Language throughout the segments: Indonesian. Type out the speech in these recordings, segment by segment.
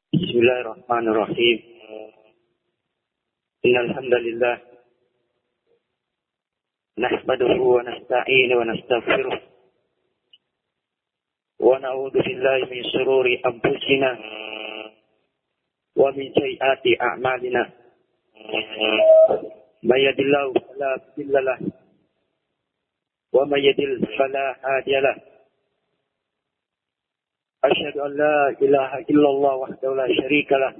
Bismillahirrahmanirrahim. Innal hamdalillah nahmaduhu wa nasta'inuhu wa nastaghfiruh wa na'udzu billahi min shururi anfusina wa min sayyiati a'malina. May yahdihillahu fala mudilla lahu wa may yudlil fala hadiya lahu. Asyhadu an la ilaha illallah wahdahu la syarika lah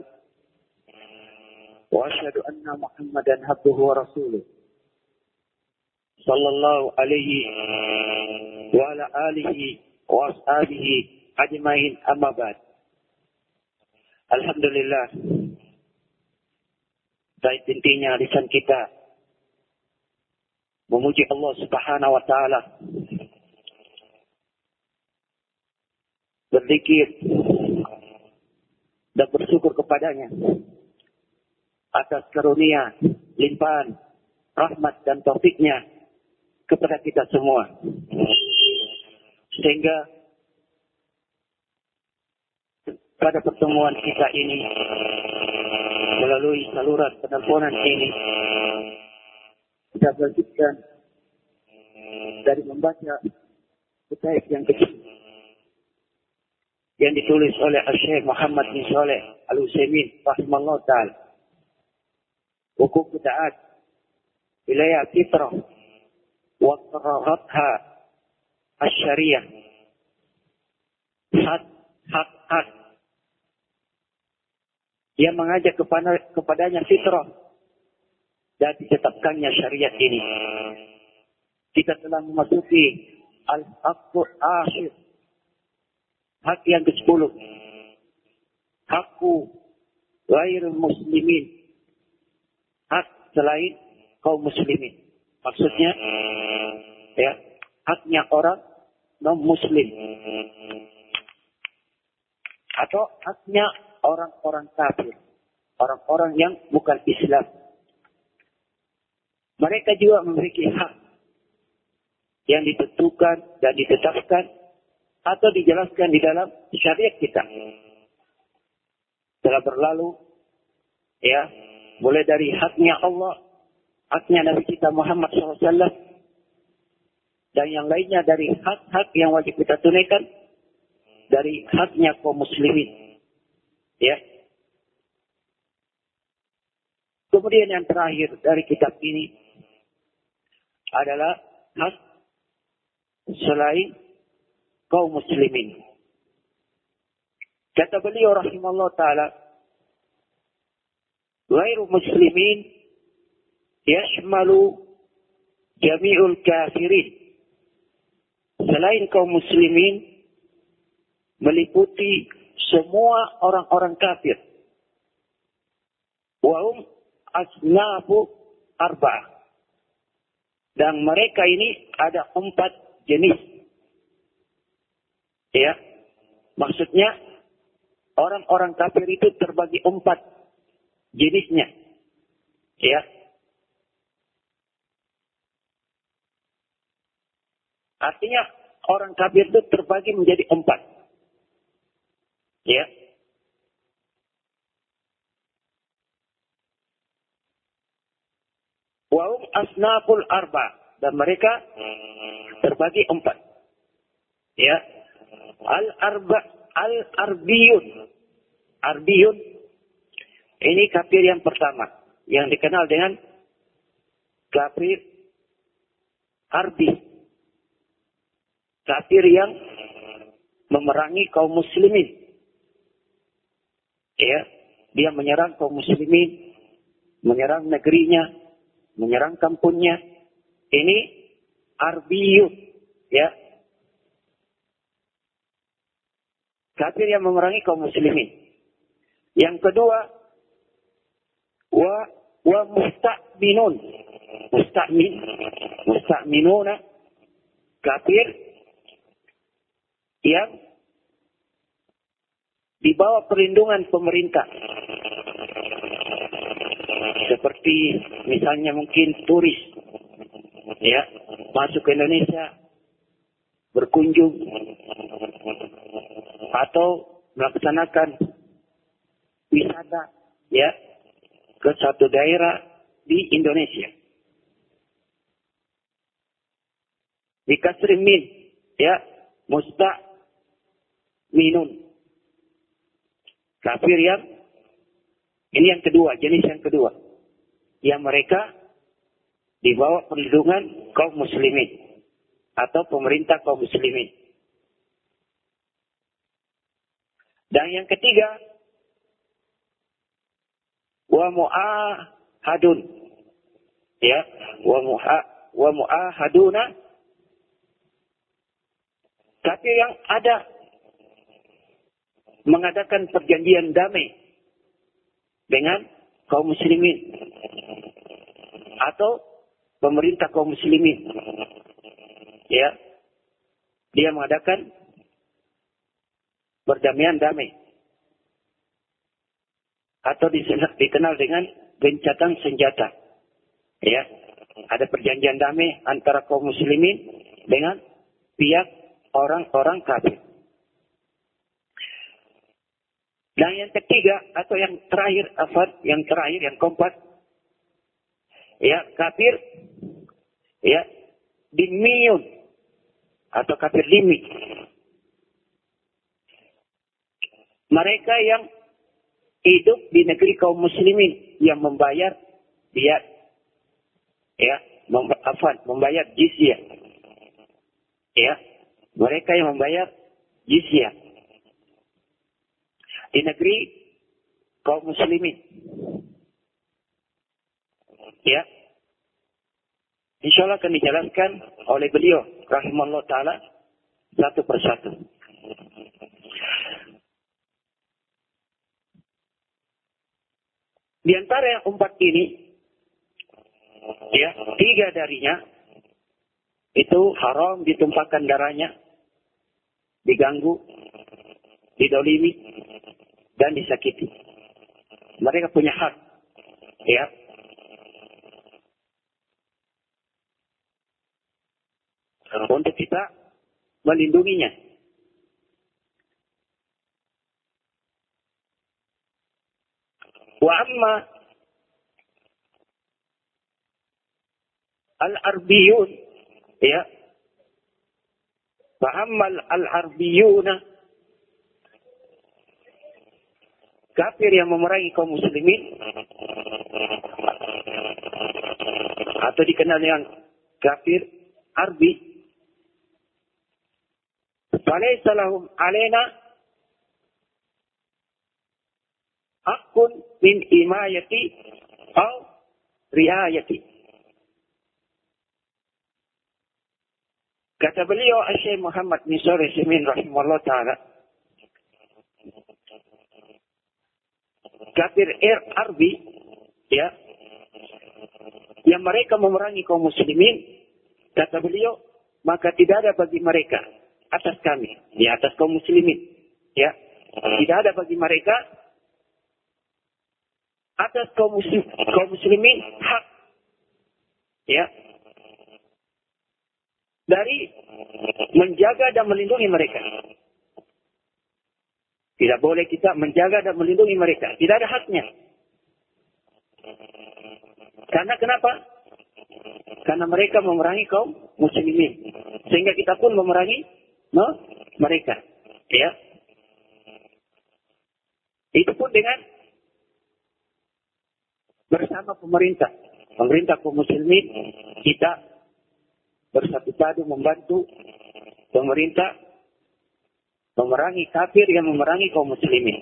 wa asyhadu anna Muhammadan abduhu wa rasuluh sallallahu alaihi wa ala alihi wa ashabihi ajmain, amma ba'd. Alhamdulillah, baik intinya lisan kita memuji Allah Subhanahu wa taala, berzikir dan bersyukur kepadanya atas karunia, limpahan, rahmat dan taufiknya kepada kita semua. Sehingga pada pertemuan kita ini, melalui saluran penelponan ini, kita berlanjutkan dari membaca kitab yang kecil yang ditulis oleh Syekh Muhammad bin Shalih Al-Utsaimin rahimallahu ta'ala. Hukum ta'at wilayah fitrah wa qararatha asy-syariah. Hak yang mengajak kepadanya fitrah dan ditetapkannya syariat ini. Kita telah memasuki al-haqqul akhir, hak yang ke-10. Hakku ghairul muslimin, hak selain kaum muslimin. Maksudnya, ya, haknya orang non-muslim atau haknya orang-orang kafir, orang-orang yang bukan Islam. Mereka juga memiliki hak yang ditentukan dan ditetapkan atau dijelaskan di dalam syariat kita. Telah berlalu, ya, mulai dari haknya Allah, haknya Nabi kita Muhammad SAW, dan yang lainnya dari hak-hak yang wajib kita tunaikan, dari haknya kaum muslimin. Ya. Kemudian yang terakhir dari kitab ini adalah hak selain kaum muslimin. Kata beliau rahimahullah ta'ala, ghairu muslimin yashmalu jami'ul kafirin. Selain kaum muslimin meliputi semua orang-orang kafir. Wahum asnafu arba'ah. Dan mereka ini ada 4 jenis. Ya, maksudnya orang-orang kafir itu terbagi 4 jenisnya. Ya, artinya orang kafir itu terbagi menjadi 4. Ya, wahum asnaful arba, dan mereka terbagi 4. Ya. Al-Arbiyun. Arbiyun ini kafir yang pertama, yang dikenal dengan kafir Arbi. Kafir yang memerangi kaum muslimin. Ya, dia menyerang kaum muslimin, menyerang negerinya, menyerang kampungnya. Ini Arbiyun, ya. Kafir yang memerangi kaum muslimin. Yang kedua, wa musta'minun. Musta'minuna, kafir yang di bawah perlindungan pemerintah. Seperti misalnya mungkin turis, ya, masuk ke Indonesia, berkunjung, atau melaksanakan wisata ya ke satu daerah di Indonesia. Di kasri min ya minun. Kafir yang ini yang kedua, jenis yang kedua. Yang mereka di bawah perlindungan kaum muslimin atau pemerintah kaum muslimin. Dan yang ketiga, wa mu'ahadun. Ya, wa mu'ahaduna. Tapi yang ada mengadakan perjanjian damai dengan kaum muslimin atau pemerintah kaum muslimin. Ya, dia mengadakan perdamaian damai atau dikenal dengan gencatan senjata. Ya, ada perjanjian damai antara kaum muslimin dengan pihak orang-orang kafir. Dan yang ketiga atau yang terakhir, yang keempat, ya kafir, ya dimiyun atau kafir dimi. Mereka yang hidup di negeri kaum muslimin yang membayar dia, ya membayar jizyah, ya mereka yang membayar jizyah di negeri kaum muslimin. Ya. Insyaallah akan dijelaskan oleh beliau rahimahullah taala satu persatu. Di antara yang empat ini, ya, tiga darinya itu haram ditumpahkan darahnya, diganggu, didolimi, dan disakiti. Mereka punya hak, ya. Untuk kita melindunginya. Wa amma al-arbiyun, ya. Wa amma al-arbiyuna, kafir yang memerangi kaum muslimin atau dikenal dengan kafir arbi, falaysa lahum alaina hakun min imayati aw riayati. Kata beliau Syekh Muhammad bin Shalih Al-Utsaimin rahimahullah taala, kafir arbi, ya, yang mereka memerangi kaum muslimin, kata beliau, maka tidak ada bagi mereka atas kami, di atas kaum muslimin, ya, tidak ada bagi mereka atas kaum muslimin hak, ya, dari menjaga dan melindungi mereka. Tidak boleh kita menjaga dan melindungi mereka. Tidak ada haknya. Karena kenapa? Karena mereka memerangi kaum muslimin. Sehingga kita pun memerangi mereka. Ya. Itu pun dengan bersama pemerintah. Pemerintah kaum muslimin, kita bersatu padu membantu pemerintah memerangi kafir yang memerangi kaum muslimin.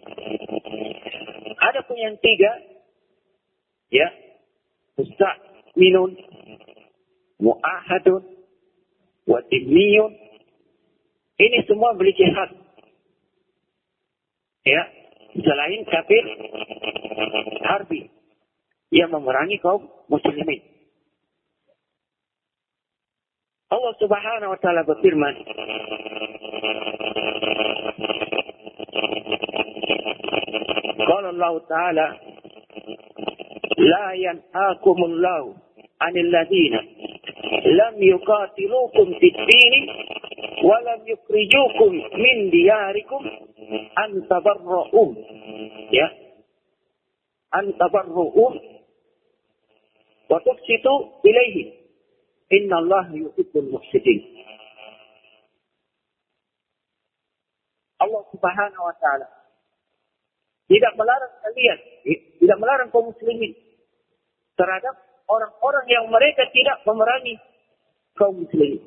Ada pun yang tiga, ya, musta'minun, mu'ahadun, wa timmiyun. Ini semua memiliki hak, ya, selain kafir harbi yang memerangi kaum muslimin. Allah Subhanahu wa taala berfirman, qala Allah taala, la yanhaakumullahu 'anil ladzina lam yuqatilukum fid din wa lam yukhrijukum min diyarikum an tabarra'u. Ya, an tabarru'u wa tuqsitu ilaihi. Innallaha yuhibbul muqsitin. Allah Subhanahu wa taala tidak melarang kalian, tidak melarang kaum muslimin terhadap orang-orang yang mereka tidak memerangi kaum muslimin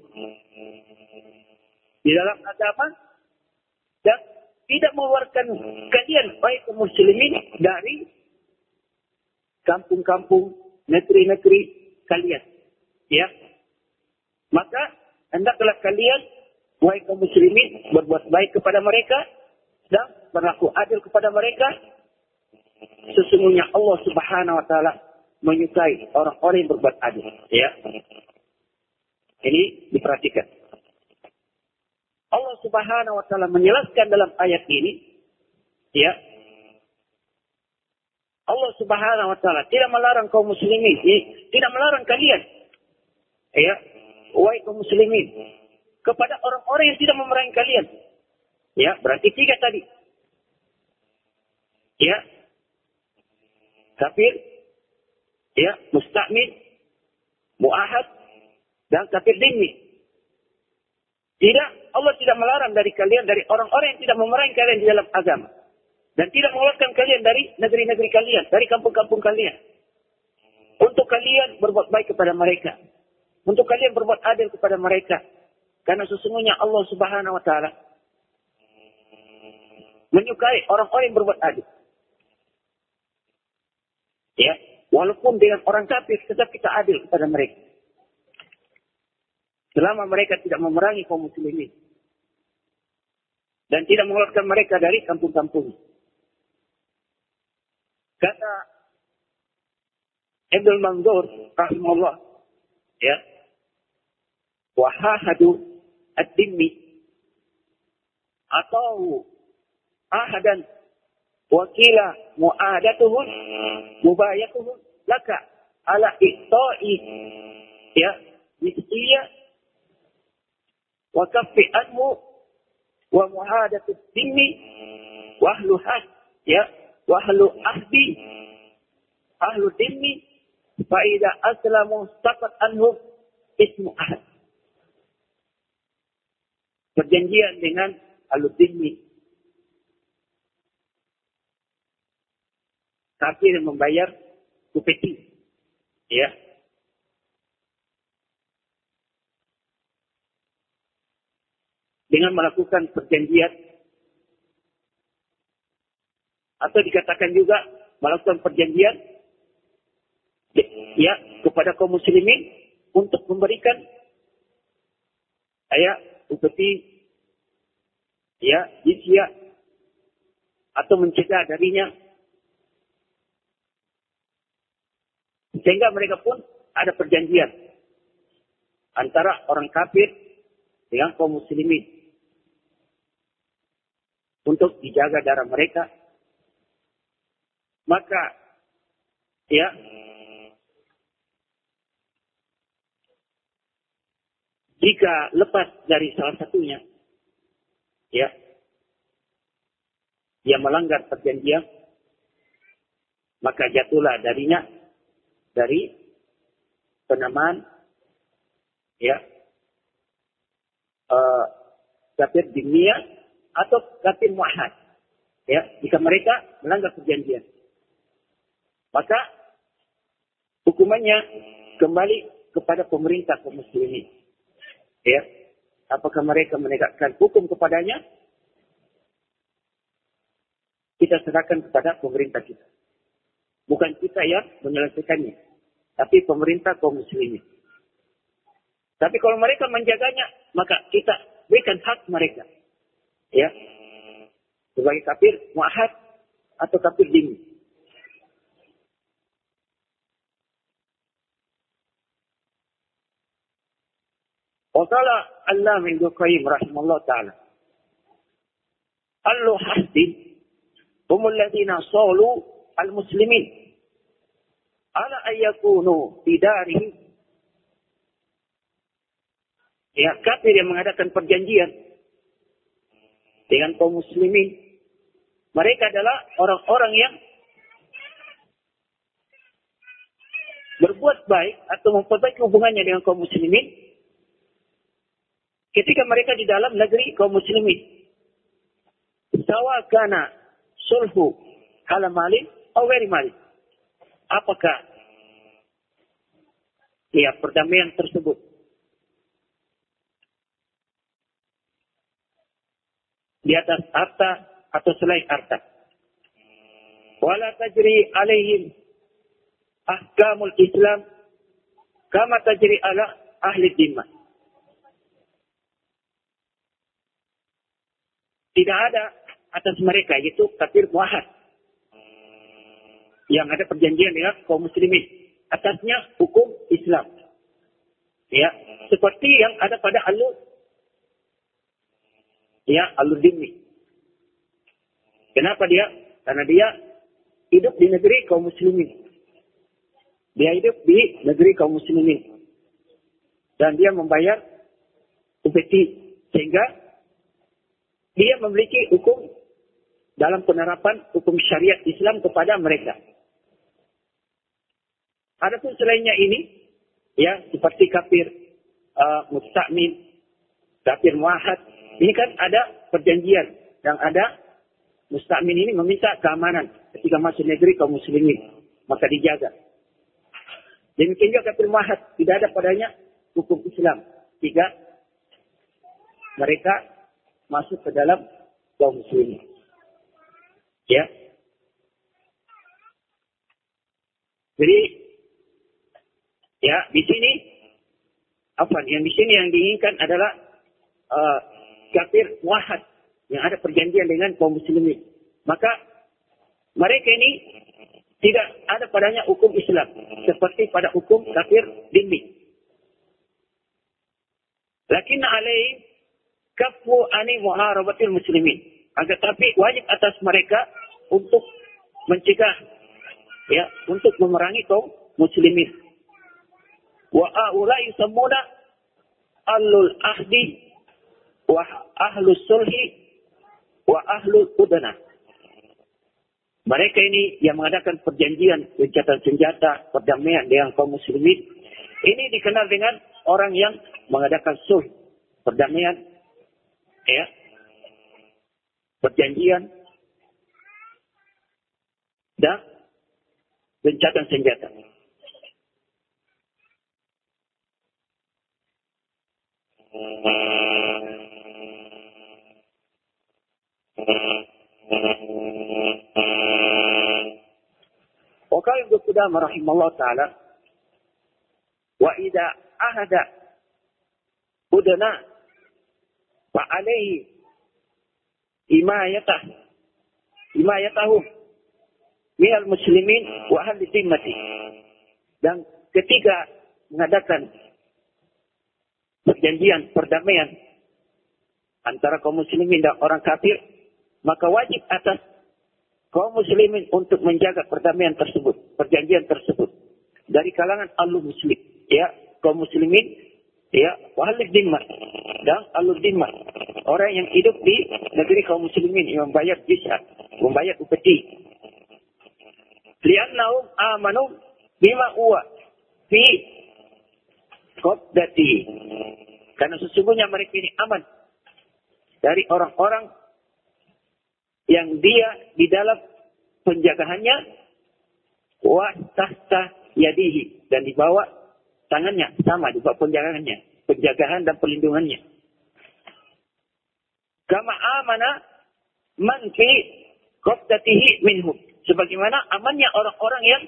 di dalam agama, dan tidak mengeluarkan kalian baik kaum muslimin dari kampung-kampung, negeri-negeri kalian. Ya, maka hendaklah kalian wahai kaum muslimin berbuat baik kepada mereka dan berlaku adil kepada mereka. Sesungguhnya Allah Subhanahu wa taala menyukai orang-orang yang berbuat adil. Ya. Ini diperhatikan. Allah Subhanahu wa taala menjelaskan dalam ayat ini, ya. Allah Subhanahu wa taala tidak melarang kaum muslimin, tidak melarang kalian, ya, wahai kaum muslimin, kepada orang-orang yang tidak memerangi kalian. Ya, berarti 3 tadi. Ya. Kafir, ya, musta'min, mu'ahad, dan kafir dhimmi. Tidak, Allah tidak melarang dari kalian, dari orang-orang yang tidak memerangi kalian di dalam agama. Dan tidak mengeluarkan kalian dari negeri-negeri kalian, dari kampung-kampung kalian. Untuk kalian berbuat baik kepada mereka. Untuk kalian berbuat adil kepada mereka. Karena sesungguhnya Allah Subhanahu wa taala menyukai orang-orang yang berbuat adil. Ya, walaupun dengan orang kafir tetap kita adil kepada mereka. Selama mereka tidak memerangi kaum muslimin dan tidak mengeluarkan mereka dari kampung-kampung. Kata Ibnul Manzur rahimahullah, ya, wahahadu ad-dimmi atau ahadan wakila mu'adatuhun mubayatuhun laka ala iqta'i, ya, nisiyah wa kaffi anhu wa mu'adatu ad-dimmi wa ahlu had, ya, wa ahlu ahdi ahlu dimmi fa idza aslamu saqat anhu ismu ahad. Perjanjian dengan ahlu dimmi, kafir yang membayar upeti, ya, dengan melakukan perjanjian, atau dikatakan juga melakukan perjanjian, ya, kepada kaum muslimin untuk memberikan, ya, upeti, ya, jizyah, atau mencegah darinya, sehingga mereka pun ada perjanjian antara orang kafir dengan kaum muslimin untuk dijaga darah mereka. Maka, ya, jika lepas dari salah satunya, ya, dia melanggar perjanjian, maka jatuhlah darinya dari penamaan, ya, kafir dhimmi atau kafir mu'ahad, ya, jika mereka melanggar perjanjian, maka hukumannya kembali kepada pemerintah kaum muslimin, ya, apakah mereka menegakkan hukum kepadanya, kita serahkan kepada pemerintah kita, bukan kita yang menyelesaikannya, tapi pemerintah kaum muslimin. Tapi kalau mereka menjaganya, maka kita berikan hak mereka, ya, sebagai kafir mu'ahad atau kafir dhimmi. Qala Allama Ibnu Qayyim rahimahullah taala, allu hasdin humul ladzina salu al-muslimin ala ayyakunu bidarihim, ya, kafir yang mengadakan perjanjian dengan kaum muslimin, mereka adalah orang-orang yang berbuat baik atau memperbaiki hubungannya dengan kaum muslimin ketika mereka di dalam negeri kaum muslimin. Sawa kana sulhu ala malin atau ghairi malin. Apakah perdamaian tersebut di atas harta atau selain harta? Wala tajri alaihim ahkamul Islam kama tajri ala ahli dhimma. Tidak ada atas mereka, yaitu kafir muahad, yang ada perjanjian dengan kaum muslimin. Atasnya hukum Islam. Ya, seperti yang ada pada alur dhimmi. Kenapa dia? Karena dia hidup di negeri kaum muslimin. Dia hidup di negeri kaum muslimin. Dan dia membayar upeti. Sehingga dia memiliki hukum dalam penerapan hukum syariat Islam kepada mereka. Adapun selainnya ini, seperti kafir musta'min, kafir muahad, ini kan ada perjanjian. Yang ada musta'min ini meminta keamanan ketika masuk negeri kaum muslimin, maka dijaga. Demikian juga kafir muahad, tidak ada padanya hukum Islam. Jika mereka masuk ke dalam kaum muslimin. Ya. Jadi, di sini yang di sini yang diinginkan adalah kafir muahad yang ada perjanjian dengan kaum muslimin. Maka mereka ini tidak ada padanya hukum Islam seperti pada hukum kafir dhimmi. Lakin alaihim kafu ani muharabatil muslimin. Akan tapi wajib atas mereka untuk mencegah, untuk memerangi kaum muslimin. Wa aula yusammuna ahlul ahdi wa ahlus sulhi wa ahlul udana. Mereka ini yang mengadakan perjanjian gencatan senjata, perdamaian dengan kaum muslimin. Ini dikenal dengan orang yang mengadakan sulh, perdamaian, perjanjian dan gencatan senjata. وقال ابن قدامة رحمه الله تعالى وإذا عهد أدنى فعليه himayatahum minal muslimin wa ahli dhimmati. Dan ketika mengadakan perjanjian perdamaian antara kaum muslimin dan orang kafir, maka wajib atas kaum muslimin untuk menjaga perdamaian tersebut, perjanjian tersebut dari kalangan alul muslim, kaum muslimin, wa ahli dhimmah dan alul dhimmah, orang yang hidup di negeri kaum muslimin yang membayar jizyah, membayar upeti. Li'annahum amanu bima huwa fi qabdati. Karena sesungguhnya mereka ini aman dari orang-orang yang dia di dalam penjagaannya wa tahta yadihi, dan di bawah tangannya, sama di bawah penjagaannya, penjagaan dan perlindungannya. Kama amana man fi qabdatihi minhum, sebagaimana amannya orang-orang yang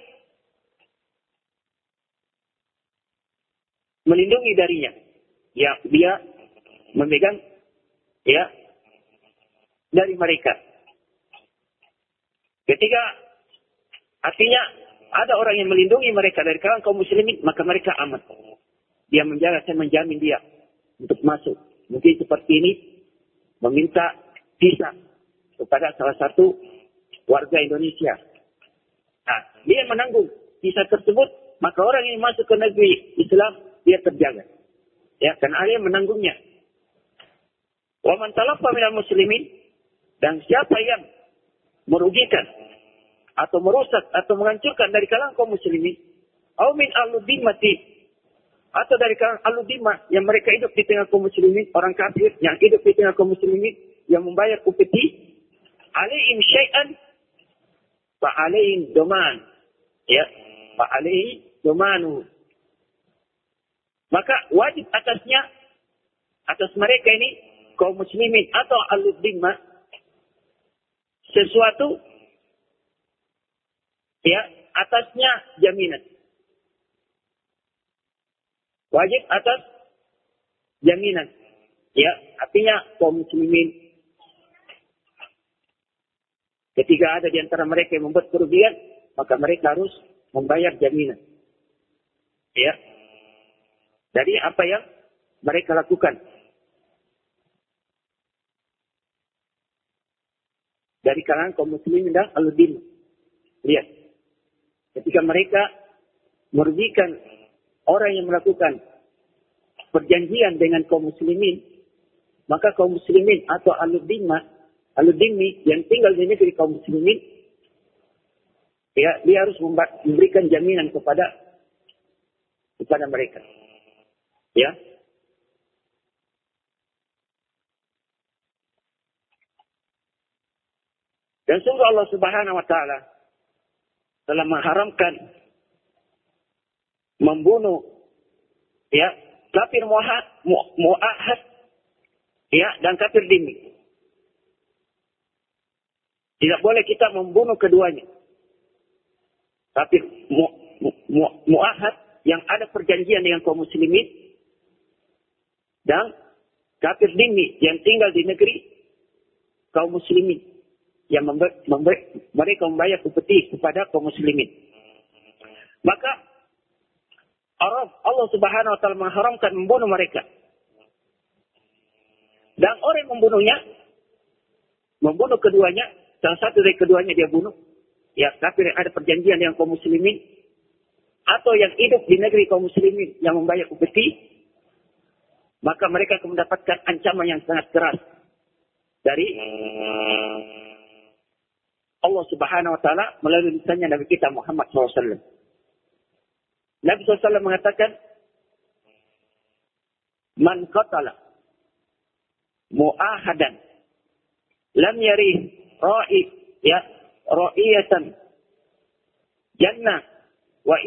melindungi darinya, dia memegang dari mereka. Ketika artinya ada orang yang melindungi mereka dari kalangan kaum muslimin, maka mereka aman. Dia menjaga, saya menjamin dia untuk masuk. Mungkin seperti ini, meminta visa kepada salah satu warga Indonesia. Nah, dia menanggung visa tersebut, maka orang yang masuk ke negeri Islam, dia terjaga. Karena dia menanggungnya. Wa man talaffa minal muslimin, dan siapa yang merugikan atau merusak atau menghancurkan dari kalangan kaum muslimin, Au min al-dimmati, atau dari kalangan al-dimmah yang mereka hidup di tengah kaum muslimin, orang kafir yang hidup di tengah kaum muslimin yang membayar upeti, alaihim syai'an fa alaihim doman. Ya, fa alaihim domanu. Maka wajib atas mereka ini kaum muslimin atau al-dimmah sesuatu, ya, atasnya jaminan. Wajib atas jaminan. Ya, artinya kaum muslimin ketika ada di antara mereka yang membuat kerugian, maka mereka harus membayar jaminan. Ya. Dari apa yang mereka lakukan. Dari kalangan kaum muslimin dan al-dimmah. Lihat. Ketika mereka merugikan orang yang melakukan perjanjian dengan kaum muslimin, maka kaum muslimin atau al-dimmi yang tinggal di negeri kaum muslimin, ya, dia harus memberikan jaminan kepada mereka. Ya. Dan sungguh Allah Subhanahu wa taala telah mengharamkan membunuh, ya, kafir mu'ahad, ya, dan kafir dhimmi. Tidak boleh kita membunuh keduanya. Kafir mu'ahad yang ada perjanjian dengan kaum muslimin dan kafir dhimmi yang tinggal di negeri kaum muslimin yang mereka membayar upeti kepada kaum muslimin. Maka Allah Subhanahu wa taala mengharamkan membunuh mereka. Dan orang yang membunuh keduanya, salah satu dari keduanya dia bunuh, ya, kafir yang ada perjanjian dengan kaum muslimin atau yang hidup di negeri kaum muslimin yang membayar upeti, maka mereka akan mendapatkan ancaman yang sangat keras dari Allah Subhanahu wa taala melalui lisannya Nabi kita Muhammad SAW. Nabi SAW mengatakan, man qatala mu'ahadan lam yarih ra'iyatan jannah wa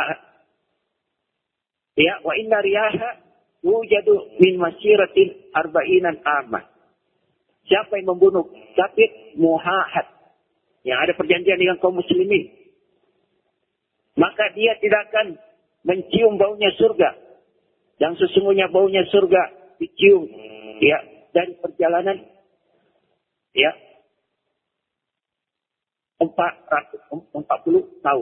inna riyaha wujadu min masyiratin arba'inan amah. Siapa yang membunuh kafir mu'ahad yang ada perjanjian dengan kaum muslimin, maka dia tidak akan mencium baunya surga. Dan sesungguhnya baunya surga dicium, ya, dari perjalanan, ya, 40 tahun.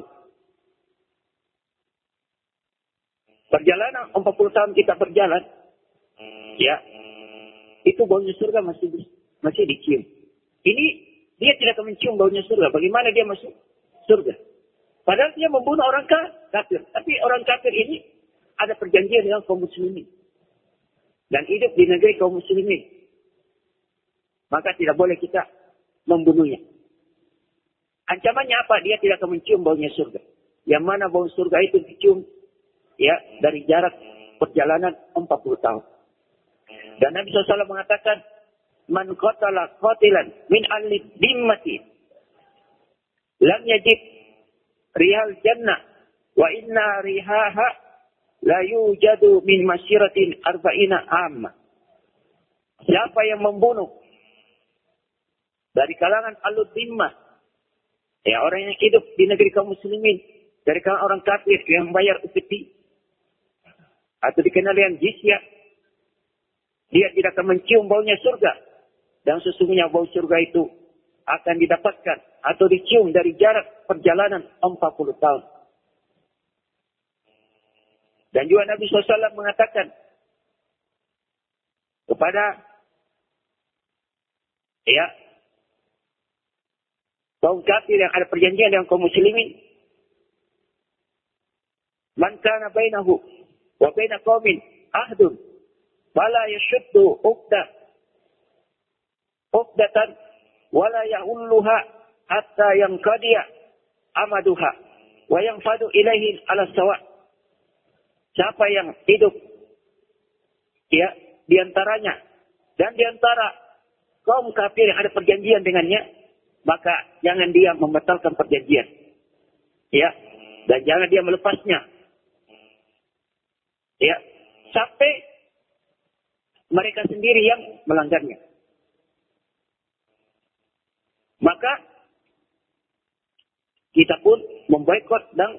Perjalanan 40 tahun kita berjalan, ya, itu baunya surga masih dicium. Ini dia tidak akan mencium baunya surga. Bagaimana dia masuk surga? Padahal dia membunuh orang kafir. Tapi orang kafir ini ada perjanjian dengan kaum muslimin. Dan hidup di negeri kaum muslimin. Maka tidak boleh kita membunuhnya. Ancamannya apa? Dia tidak akan mencium baunya surga. Yang mana bau surga itu dicium, ya, dari jarak perjalanan 40 tahun. Dan Nabi SAW mengatakan, man qatala qatilan min al-dimmati lam yajid rihal jannah wa inna rihaha la yujadu min masyiratin arba'ina amma. Siapa yang membunuh dari kalangan al-dimmah, ya, orang yang hidup di negeri kaum muslimin, dari kalangan orang kafir yang membayar upeti atau dikenal dengan jizyah, dia tidak akan mencium baunya surga. Dan sesungguhnya bau surga itu akan didapatkan atau dicium dari jarak perjalanan 40 tahun. Dan juga Nabi SAW mengatakan kepada, ya, kaum kafir yang ada perjanjian dengan kaum muslimin, man kana bainahu wa baina qaumin ahdun fala yashuddu uqdatan wala yahulluha hatta yanqadiya amaduha. wa yanfadu ilaihi ala sawa. Siapa yang hidup ya di antaranya dan di antara kaum kafir yang ada perjanjian dengannya, maka jangan dia membatalkan perjanjian. Ya, dan jangan dia melepasnya. Ya, sampai mereka sendiri yang melanggarnya. Maka kita pun memboikot dan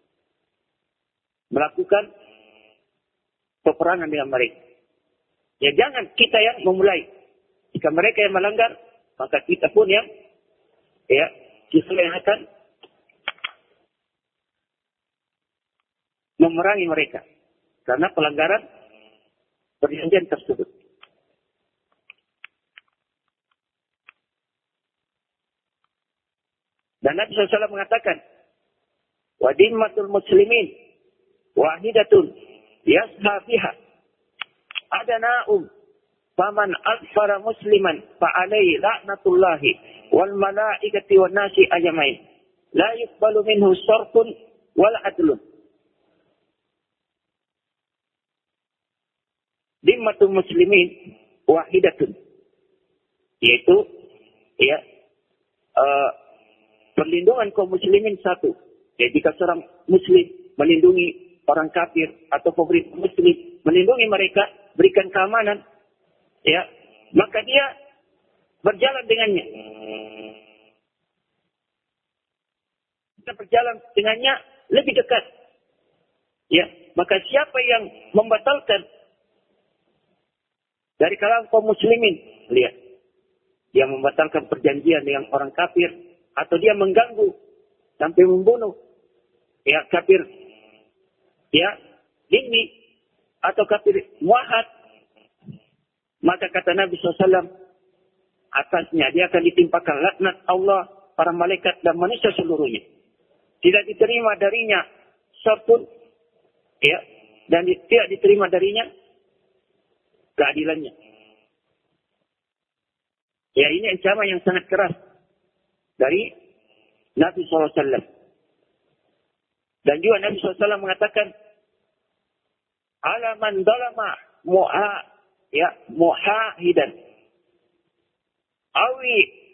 melakukan peperangan dengan mereka. Ya, jangan kita yang memulai. Jika mereka yang melanggar, maka kita pun yang justru yang akan memerangi mereka karena pelanggaran perjanjian tersebut. Dan Nabi SAW mengatakan, wa dimmatul muslimin wahidatun yasha biha adana'um faman akfara musliman fa'alaihi la'natullahi wal malaikati wan nasi ajmain la yuqbalu minhu sarfun wal adlun. Dimmatul muslimin wahidatun, yaitu perlindungan kaum muslimin satu. Ya, jika seorang muslim melindungi orang kafir atau pemerintah muslim, melindungi mereka, berikan keamanan, ya, maka dia berjalan dengannya. Kita berjalan dengannya lebih dekat. Ya, maka siapa yang membatalkan dari kalangan kaum muslimin, lihat, dia membatalkan perjanjian dengan orang kafir, atau dia mengganggu sampai membunuh ya kafir ya ini atau kafir muahad, maka kata Nabi SAW, atasnya dia akan ditimpakan laknat Allah, para malaikat dan manusia seluruhnya. Tidak diterima darinya sarpun ya, dan tidak diterima darinya keadilannya. Ya, ini ancaman yang sangat keras dari Nabi SAW. Dan juga Nabi SAW mengatakan, ala man dalama muhahidan awi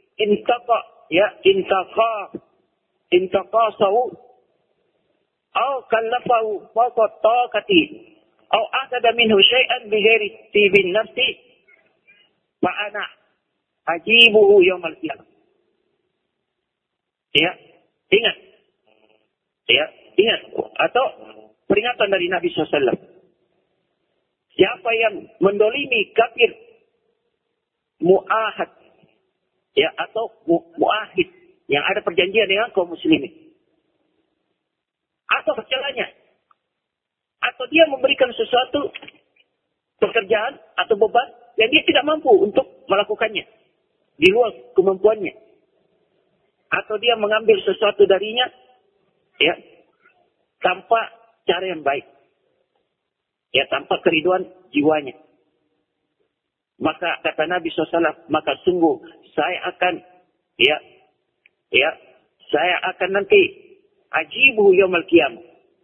intaqasahu aw kallafahu fawqa taqati aw atada minhu syai'an bighairi tibin nafsi fa ana ajibuhu yaumal qiyamah. Ya, ingat. Ya, ingat. Atau peringatan dari Nabi SAW. Siapa yang mendolimi kafir mu'ahad, ya, atau mu'ahid, yang ada perjanjian dengan kaum muslimin, atau percelanya, atau dia memberikan sesuatu pekerjaan atau beban yang dia tidak mampu untuk melakukannya di luar kemampuannya, atau dia mengambil sesuatu darinya ya tanpa cara yang baik, ya tanpa keriduan jiwanya, maka kata Nabi SAW, maka sungguh saya akan saya akan nanti ajibuhu yaumal qiyamah,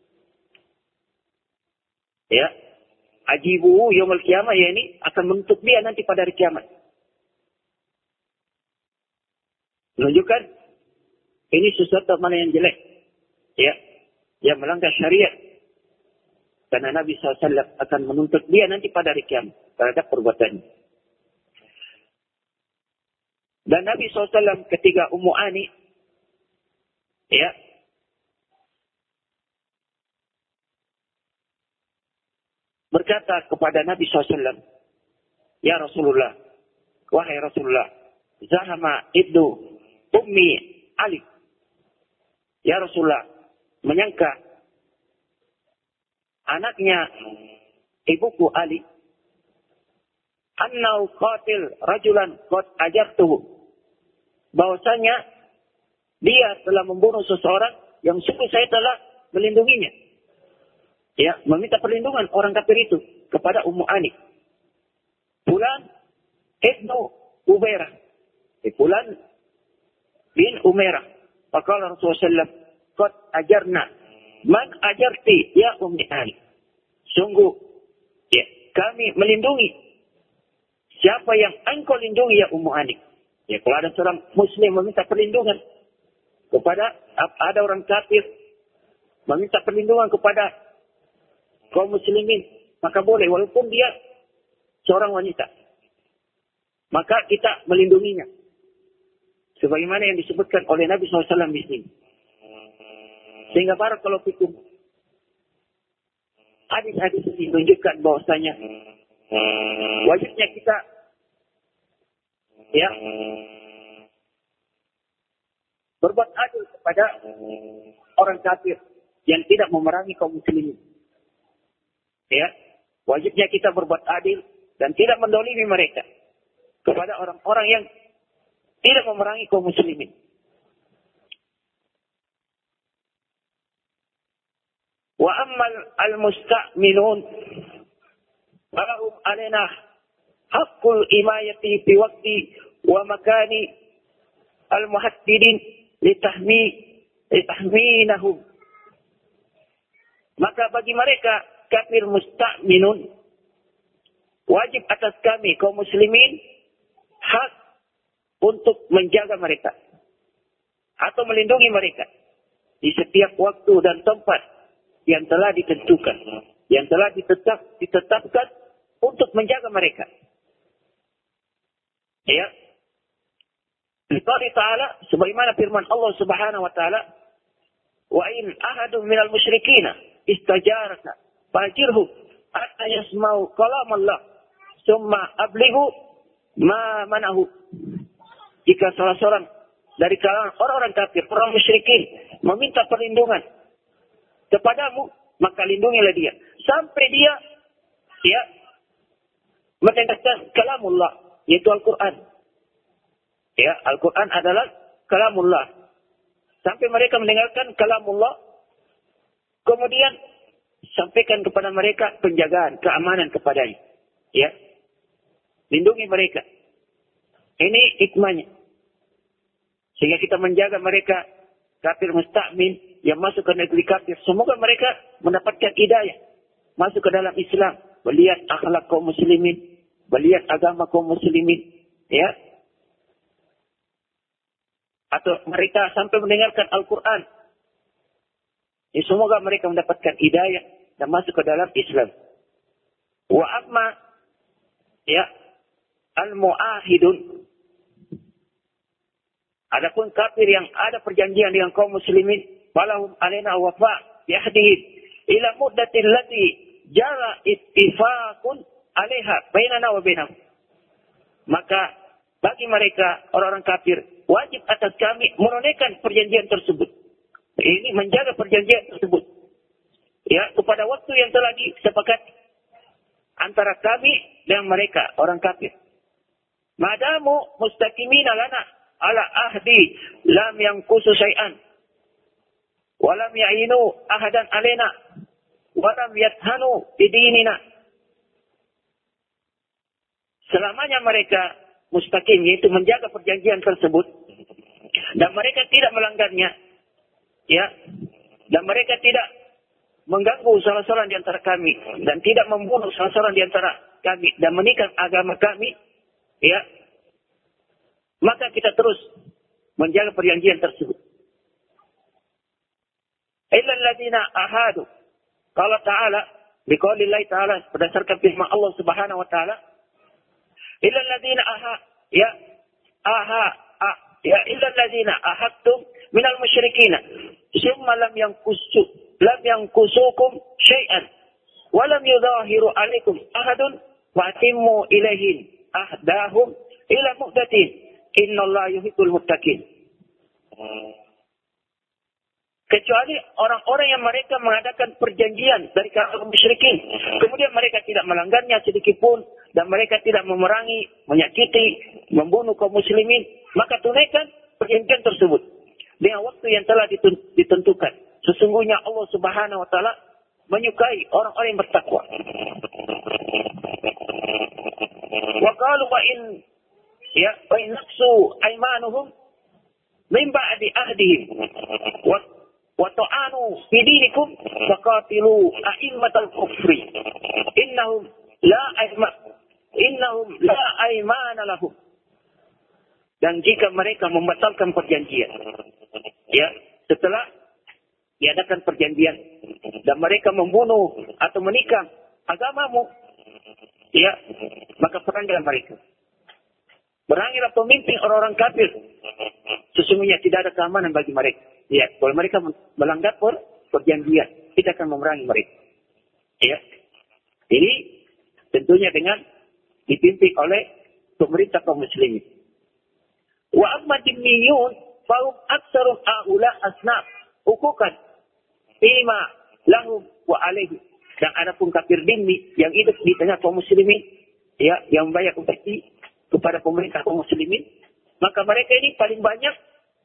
ya ajibuhu yaumal qiyamah, ya ini akan menuntut dia nanti pada hari kiamat. Menunjukkan ini sesuatu mana yang jelek, ya, yang melanggar syariat. Karena Nabi SAW akan menuntut dia nanti pada hari kiamat terhadap perbuatannya. Dan Nabi SAW ketika Ummu Ani, ya, berkata kepada Nabi SAW, ya Rasulullah, wahai Rasulullah, zahama ibnu Ummi Ali. Ya Rasulullah, menyangka anaknya ibuku Ali, annau qatil rajulan qad ajartuhu, bahwasanya dia telah membunuh seseorang yang sungguh saya telah melindunginya. Ya, meminta perlindungan orang kafir itu kepada Ummu Ani. Fulan ibnu Ubairah. Fulan bin Umairah. Maka Rasulullah SAW, qad ajarna man ajarti ya ummi Ali. Sungguh ya, kami melindungi siapa yang engkau lindungi ya Ummu Ani. Ya, kalau ada seorang muslim meminta perlindungan kepada ada orang kafir, meminta perlindungan kepada kaum muslimin, maka boleh walaupun dia seorang wanita. Maka kita melindunginya. Sebagaimana yang disebutkan oleh Nabi SAW di sini. Sehingga barakallahu fikum, hadis-hadis ini menunjukkan bahwasanya wajibnya kita ya berbuat adil kepada orang kafir yang tidak memerangi kaum muslimin. Ya, wajibnya kita berbuat adil dan tidak mendolimi mereka kepada orang-orang yang tidak memerangi kaum muslimin. Wa ammal al-musta'minun falahum alaina haqqul imayati fi waqti wa makani al-muhaddidin litahminahum. Maka bagi mereka kafir musta'minun, wajib atas kami kaum muslimin hak untuk menjaga mereka atau melindungi mereka di setiap waktu dan tempat yang telah ditentukan, yang telah ditetapkan untuk menjaga mereka. Ya. Allah Ta'ala, sebagaimana firman Allah Subhanahu wa Ta'ala, wa in ahadun minal musyrikina istajaraka fajirhu hatta yasma'u kalam Allah summa ablighu ma manahu. Jika salah seorang dari kalangan orang-orang kafir, orang musyrikin meminta perlindungan kepadamu, maka lindungilah dia sampai dia ya mendengarkan kalamullah, yaitu Al-Quran. Ya, Al-Quran adalah kalamullah. Sampai mereka mendengarkan kalamullah, kemudian sampaikan kepada mereka penjagaan, keamanan kepadanya. Ya, lindungi mereka. Ini hikmahnya. Sehingga kita menjaga mereka kafir musta'min yang masuk ke negeri kafir. Semoga mereka mendapatkan hidayah, masuk ke dalam Islam, melihat akhlak kaum muslimin, melihat agama kaum muslimin, ya. Atau mereka sampai mendengarkan Al-Quran. Ya, semoga mereka mendapatkan hidayah dan masuk ke dalam Islam. Wa amma ya al-mu'ahidun, adapun kafir yang ada perjanjian dengan kaum muslimin, falahum alaina wafa yahdihim ila muddatil lati jara ittifaqun alaiha bainana wa bainahum. Maka bagi mereka orang-orang kafir wajib atas kami menunaikan perjanjian tersebut. Ini menjaga perjanjian tersebut. Ya, kepada waktu yang telah disepakati antara kami dan mereka orang kafir. Madamu mustaqimina lana ala ahdi lam yanqusu syai'an wa lam ya'inu ahadan alaina wa lam yathanu bidinina. Selamanya mereka mustaqim, yaitu menjaga perjanjian tersebut, dan mereka tidak melanggarnya, ya, dan mereka tidak mengganggu salah seorang di antara kami dan tidak membunuh salah seorang di antara kami dan menikah agama kami, ya, maka kita terus menjaga perjanjian tersebut. Illa alladziina ahadu, qala ta'ala, biqaulillahi ta'ala, berdasarkan firman Allah Subhanahu wa ta'ala, illa alladziina illa alladziina ahadtum minal musyrikiina summa lam yankusukum syai'an wa lam yudhahiru 'alaikum ahadun wa atimmu ilaihim ahdahum ila mu'datin innallaha yuhibbul muttaqin. Kecuali orang-orang yang mereka mengadakan perjanjian dari kaum musyrikin, kemudian mereka tidak melanggarnya sedikit pun, dan mereka tidak memerangi, menyakiti, membunuh kaum muslimin, maka tunaikan perjanjian tersebut dengan waktu yang telah ditentukan. Sesungguhnya Allah Subhanahu wa Ta'ala menyukai orang-orang yang bertakwa. Wa qalu wa in naqsu aymanuhum min ba'di ahdihim wa fi dinikum faqatilu a'immatal kufri innahum la aymana lahum. Dan jika mereka membatalkan perjanjian, ya, setelah diadakan perjanjian dan mereka membunuh atau menikam agamamu, ya, maka perangilah mereka. Perangilah pemimpin orang-orang kafir. Sesungguhnya tidak ada keamanan bagi mereka. Ya, kalau mereka melanggar perjanjian, kita akan memerangi mereka. Ya. Ini tentunya dengan dipimpin oleh pemerintah kaum muslimin. Wa amma dhimmiyun fahum aktsaru haula asnaf hukukan fima lahum wa alaihi. Dan adapun kafir dhimmi yang hidup di tengah kaum muslimin, ya, yang membayar upeti kepada pemerintah kaum muslimin, maka mereka ini paling banyak,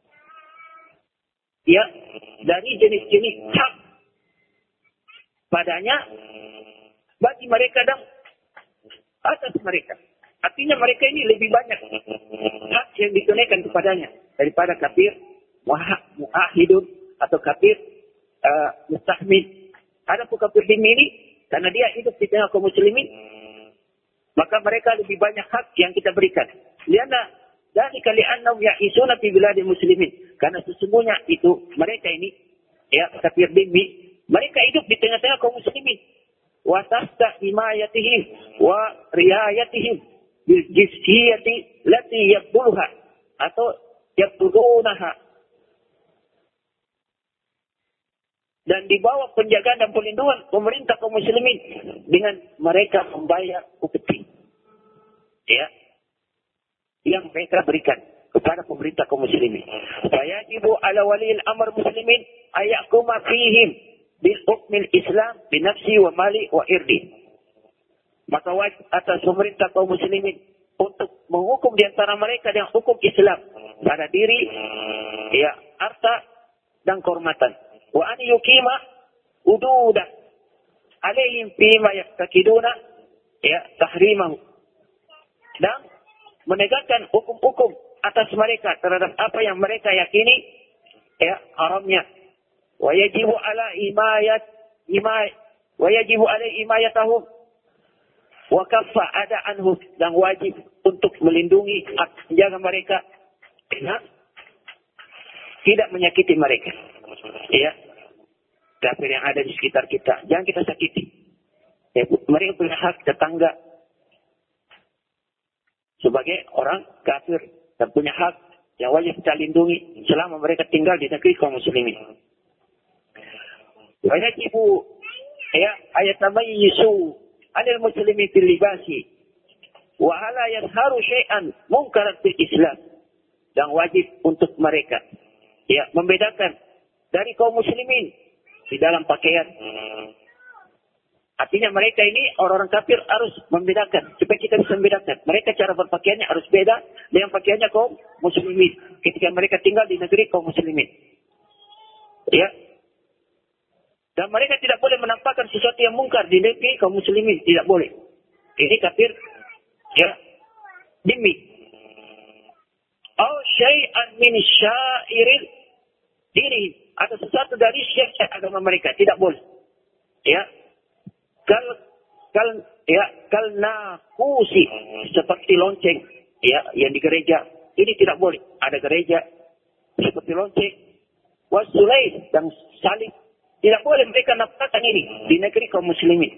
ya, dari jenis-jenis hak padanya bagi mereka dan atas mereka. Artinya mereka ini lebih banyak hak yang ditunaikan kepadanya daripada kafir muahidun atau kafir mustahmid. Adapun kafir dhimmi ini, karena dia hidup di tengah kaum muslimin, maka mereka lebih banyak hak yang kita berikan. Lianna dzalika li'annahum ya'isuna fi biladil muslimin. Karena sesungguhnya itu mereka ini, ya, kafir dhimmi, mereka hidup di tengah-tengah kaum muslimin. Wa tahta himayatihim wa riayatihim bil jizyati lati yabduluha atau yabdulunaha, dan di bawah penjagaan dan perlindungan pemerintah kaum muslimin dengan mereka membayar upeti, ya, yang mereka berikan kepada pemerintah kaum muslimin. Fayajibu ala waliyil amr muslimin ayakuma fihim bil hukmil islam bi nafsi wa mali wa irdi. Maka wajib atas pemerintah kaum muslimin untuk menghukum di antara mereka dengan hukum Islam pada diri, ya, harta dan kehormatan. Wa an yuqima ududa alaihim fima yaqtakiduna, ya, tahrimahu. Dan menegakkan hukum-hukum atas mereka terhadap apa yang mereka yakini, ya, haramnya. Wa yajibu ala imayatahum wa kaffa ada anhu, dan wajib untuk melindungi hak menjaga mereka, ya, tidak menyakiti mereka, ya, kafir yang ada di sekitar kita jangan kita sakiti, ya, mereka punya hak tetangga sebagai orang kafir dan punya hak yang wajib kita lindungi selama mereka tinggal di negeri kaum muslimin. Wa yajibu, ya, ayat tamayyisu anil muslimin fil libasi wa ala yadharu syai'an munkaran fil Islam, dan wajib untuk mereka, ya, membedakan dari kaum muslimin di dalam pakaian. Artinya mereka ini orang-orang kafir harus membedakan supaya kita bisa membedakan. Mereka cara berpakaiannya harus beda dengan pakaiannya kaum muslimin ketika mereka tinggal di negeri kaum muslimin, ya. Dan mereka tidak boleh menampakkan sesuatu yang mungkar di negeri kaum muslimin. Tidak boleh. Ini kafir, ya, dhimmi. Au syai'an min syairil diri, atau sesuatu dari syiar agama mereka. Tidak boleh. Ya. Kal nakusi, seperti lonceng, ya, yang di gereja. Ini tidak boleh. Ada gereja seperti lonceng. Wasulais, dan salib. Tidak boleh mereka nampakkan ini di negeri kaum muslimin.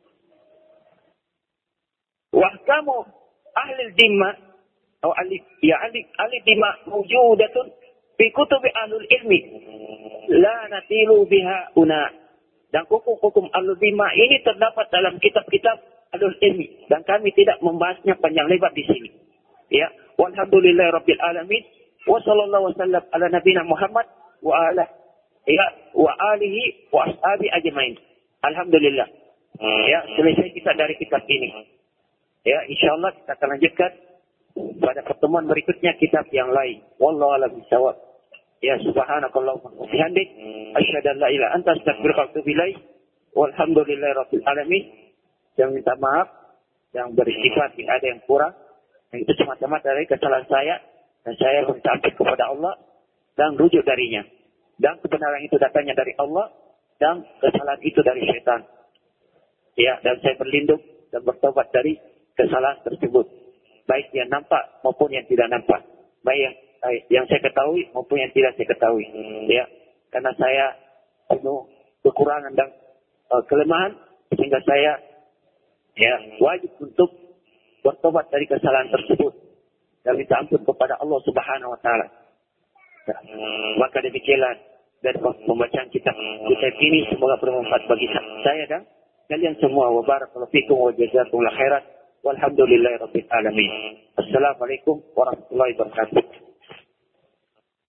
Wahkamu ahli dhimma atau ahli dhimma mawjudatun fi kutubi ahlul ilmi la natilu biha una. Dan hukum-hukum ahlul dhimma ini terdapat dalam kitab-kitab ahlul ilmi dan kami tidak membahasnya panjang lebar di sini. Ya, walhamdulillahirabbil alamin wa sallallahu wasallam ala nabiyina Muhammad wa ala, ya, wa alihi wa ashabi ajmain. Alhamdulillah. Ya, selesai kita dari kitab ini. Ya, insyaallah kita akan lanjutkan pada pertemuan berikutnya kitab yang lain. Wallahu a'lam bishawab. Ya, subhanakallahumma wa bihamdik asyhadu an la ilaha illa anta astaghfiruka wa atubu ilaik. Walhamdulillahirabbil alamin. Yang minta maaf yang beristighfar jika ada yang kurang. Yang itu semata-mata dari kesalahan saya dan saya minta ampun kepada Allah dan rujuk darinya. Dan kebenaran itu datangnya dari Allah dan kesalahan itu dari syaitan. Ya, dan saya berlindung dan bertobat dari kesalahan tersebut. Baik yang nampak maupun yang tidak nampak. Baik yang saya ketahui maupun yang tidak saya ketahui. Ya, karena saya penuh kekurangan dan kelemahan, sehingga saya wajib untuk bertobat dari kesalahan tersebut dan minta ampun kepada Allah Subhanahu wa taala. Maka demikianlah dari pembacaan kitab ini, semoga bermanfaat bagi saya dan kalian semua. Wa barakallahu fikum wa jazakumullahu khairan walhamdulillahirabbil alamin. Assalamualaikum warahmatullahi wabarakatuh.